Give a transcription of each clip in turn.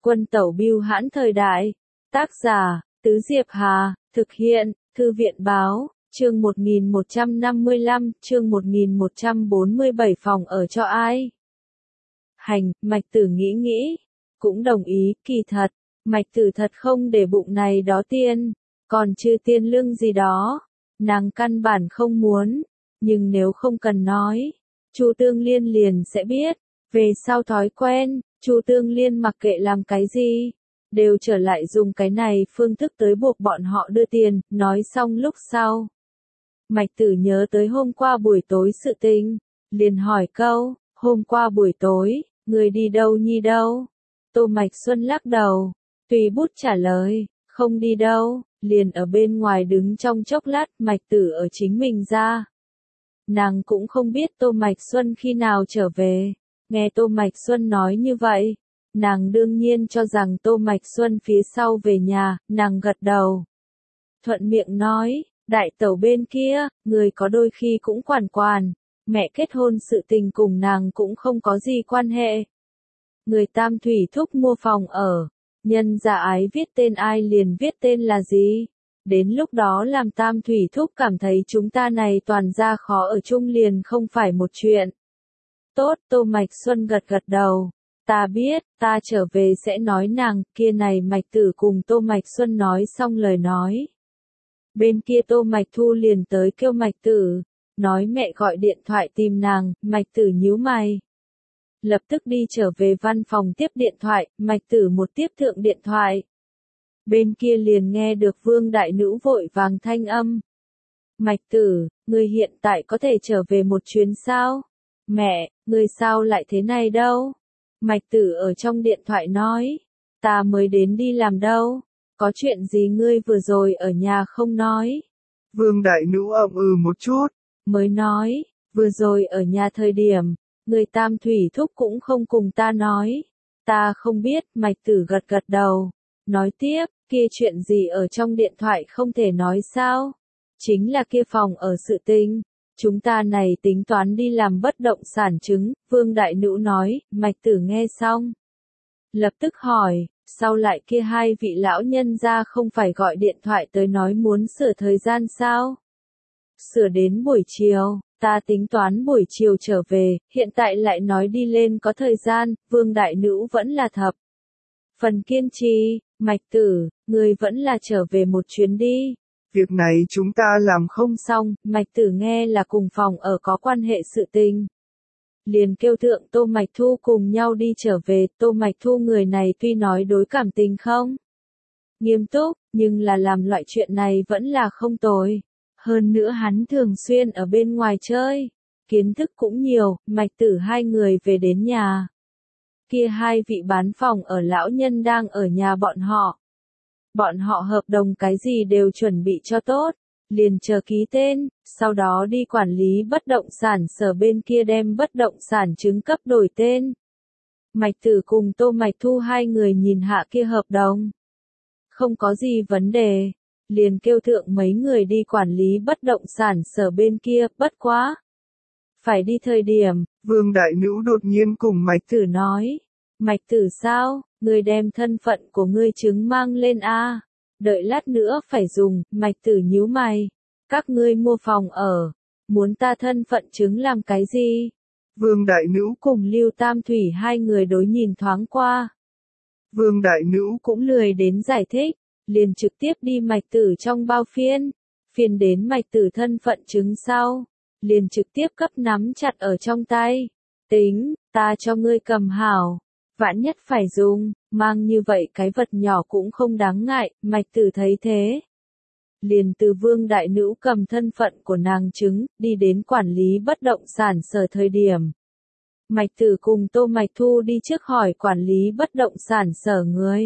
Quân tẩu bưu hãn thời đại. Tác giả, Tứ Diệp Hà, thực hiện, Thư viện báo, chương 1155, chương 1147 phòng ở cho ai? Hành, Mạch Tử nghĩ, cũng đồng ý, kỳ thật, Mạch Tử thật không để bụng này đó tiền, còn chư tiền lương gì đó, nàng căn bản không muốn, nhưng nếu không cần nói, Chu Tương Liên liền sẽ biết, về sau thói quen, Chu Tương Liên mặc kệ làm cái gì, đều trở lại dùng cái này phương thức tới buộc bọn họ đưa tiền, nói xong lúc sau. Mạch Tử nhớ tới hôm qua buổi tối sự tình, liền hỏi câu, hôm qua buổi tối, người đi đâu nhi đâu? Tô Mạch Xuân lắc đầu, tùy bút trả lời, không đi đâu, liền ở bên ngoài đứng trong chốc lát, Mạch Tử ở chính mình ra. Nàng cũng không biết Tô Mạch Xuân khi nào trở về, nghe Tô Mạch Xuân nói như vậy, nàng đương nhiên cho rằng Tô Mạch Xuân phía sau về nhà, nàng gật đầu. Thuận miệng nói, đại tẩu bên kia, người có đôi khi cũng quản, mẹ kết hôn sự tình cùng nàng cũng không có gì quan hệ. Người Tam Thủy Thúc mua phòng ở, nhân gia ái viết tên ai liền viết tên là gì. Đến lúc đó làm Tam Thủy Thúc cảm thấy chúng ta này toàn ra khó ở chung liền không phải một chuyện. Tốt, Tô Mạch Xuân gật đầu. Ta biết, ta trở về sẽ nói nàng, kia này Mạch Tử cùng Tô Mạch Xuân nói xong lời nói. Bên kia Tô Mạch Thu liền tới kêu Mạch Tử, nói mẹ gọi điện thoại tìm nàng, Mạch Tử nhíu mày. Lập tức đi trở về văn phòng tiếp điện thoại, Mạch Tử một tiếp thượng điện thoại. Bên kia liền nghe được Vương Đại Nữ vội vàng thanh âm. Mạch Tử, người hiện tại có thể trở về một chuyến sao? Mẹ, người sao lại thế này đâu? Mạch Tử ở trong điện thoại nói, ta mới đến đi làm đâu, có chuyện gì ngươi vừa rồi ở nhà không nói? Vương Đại Nữ một chút, mới nói, vừa rồi ở nhà thời điểm, người Tam Thủy Thúc cũng không cùng ta nói, ta không biết, Mạch Tử gật đầu, nói tiếp, kia chuyện gì ở trong điện thoại không thể nói sao? Chính là kia phòng ở sự tình. Chúng ta này tính toán đi làm bất động sản chứng, Vương Đại Nữ nói, Mạch Tử nghe xong. Lập tức hỏi, sau lại kia hai vị lão nhân ra không phải gọi điện thoại tới nói muốn sửa thời gian sao? Sửa đến buổi chiều, ta tính toán buổi chiều trở về, hiện tại lại nói đi lên có thời gian, Vương Đại Nữ vẫn là thập. Phần kiên trì, Mạch Tử, người vẫn là trở về một chuyến đi. Việc này chúng ta làm không xong, Mạch Tử nghe là cùng phòng ở có quan hệ sự tình. Liền kêu thượng Tô Mạch Thu cùng nhau đi trở về, Tô Mạch Thu người này tuy nói đối cảm tình không nghiêm túc, nhưng là làm loại chuyện này vẫn là không tồi. Hơn nữa hắn thường xuyên ở bên ngoài chơi, kiến thức cũng nhiều, Mạch Tử hai người về đến nhà. Kia hai vị bán phòng ở lão nhân đang ở nhà bọn họ. Bọn họ hợp đồng cái gì đều chuẩn bị cho tốt, liền chờ ký tên, sau đó đi quản lý bất động sản sở bên kia đem bất động sản chứng cấp đổi tên. Mạch Tử cùng Tô Mạch Thu hai người nhìn hạ kia hợp đồng. Không có gì vấn đề, liền kêu thượng mấy người đi quản lý bất động sản sở bên kia, bất quá. Phải đi thời điểm, Vương Đại Nữ đột nhiên cùng Mạch Tử nói, Mạch Tử sao, người đem thân phận của ngươi chứng mang lên a, đợi lát nữa phải dùng, Mạch Tử nhíu mày, các ngươi mua phòng ở, muốn ta thân phận chứng làm cái gì? Vương Đại Nữ cùng Lưu Tam Thủy hai người đối nhìn thoáng qua. Vương Đại Nữ cũng lười đến giải thích, liền trực tiếp đi Mạch Tử trong bao phiên đến Mạch Tử thân phận chứng sau, liền trực tiếp cấp nắm chặt ở trong tay. Tính, ta cho ngươi cầm hảo, vạn nhất phải dùng, mang như vậy cái vật nhỏ cũng không đáng ngại, Mạch Tử thấy thế. Liền từ Vương Đại Nữ cầm thân phận của nàng chứng, đi đến quản lý bất động sản sở thời điểm. Mạch Tử cùng Tô Mạch Thu đi trước hỏi quản lý bất động sản sở người.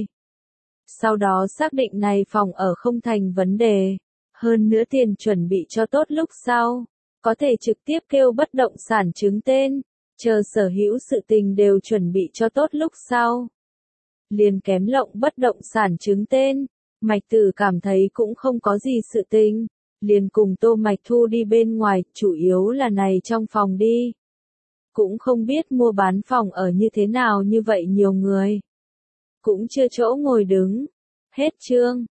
Sau đó xác định này phòng ở không thành vấn đề, hơn nữa tiền chuẩn bị cho tốt lúc sau, có thể trực tiếp kêu bất động sản chứng tên, chờ sở hữu sự tình đều chuẩn bị cho tốt lúc sau. Liền kém lộng bất động sản chứng tên, Mạch Tử cảm thấy cũng không có gì sự tình, liền cùng Tô Mạch Thu đi bên ngoài, chủ yếu là này trong phòng đi. Cũng không biết mua bán phòng ở như thế nào như vậy nhiều người. cũng chưa chỗ ngồi đứng. Hết chương.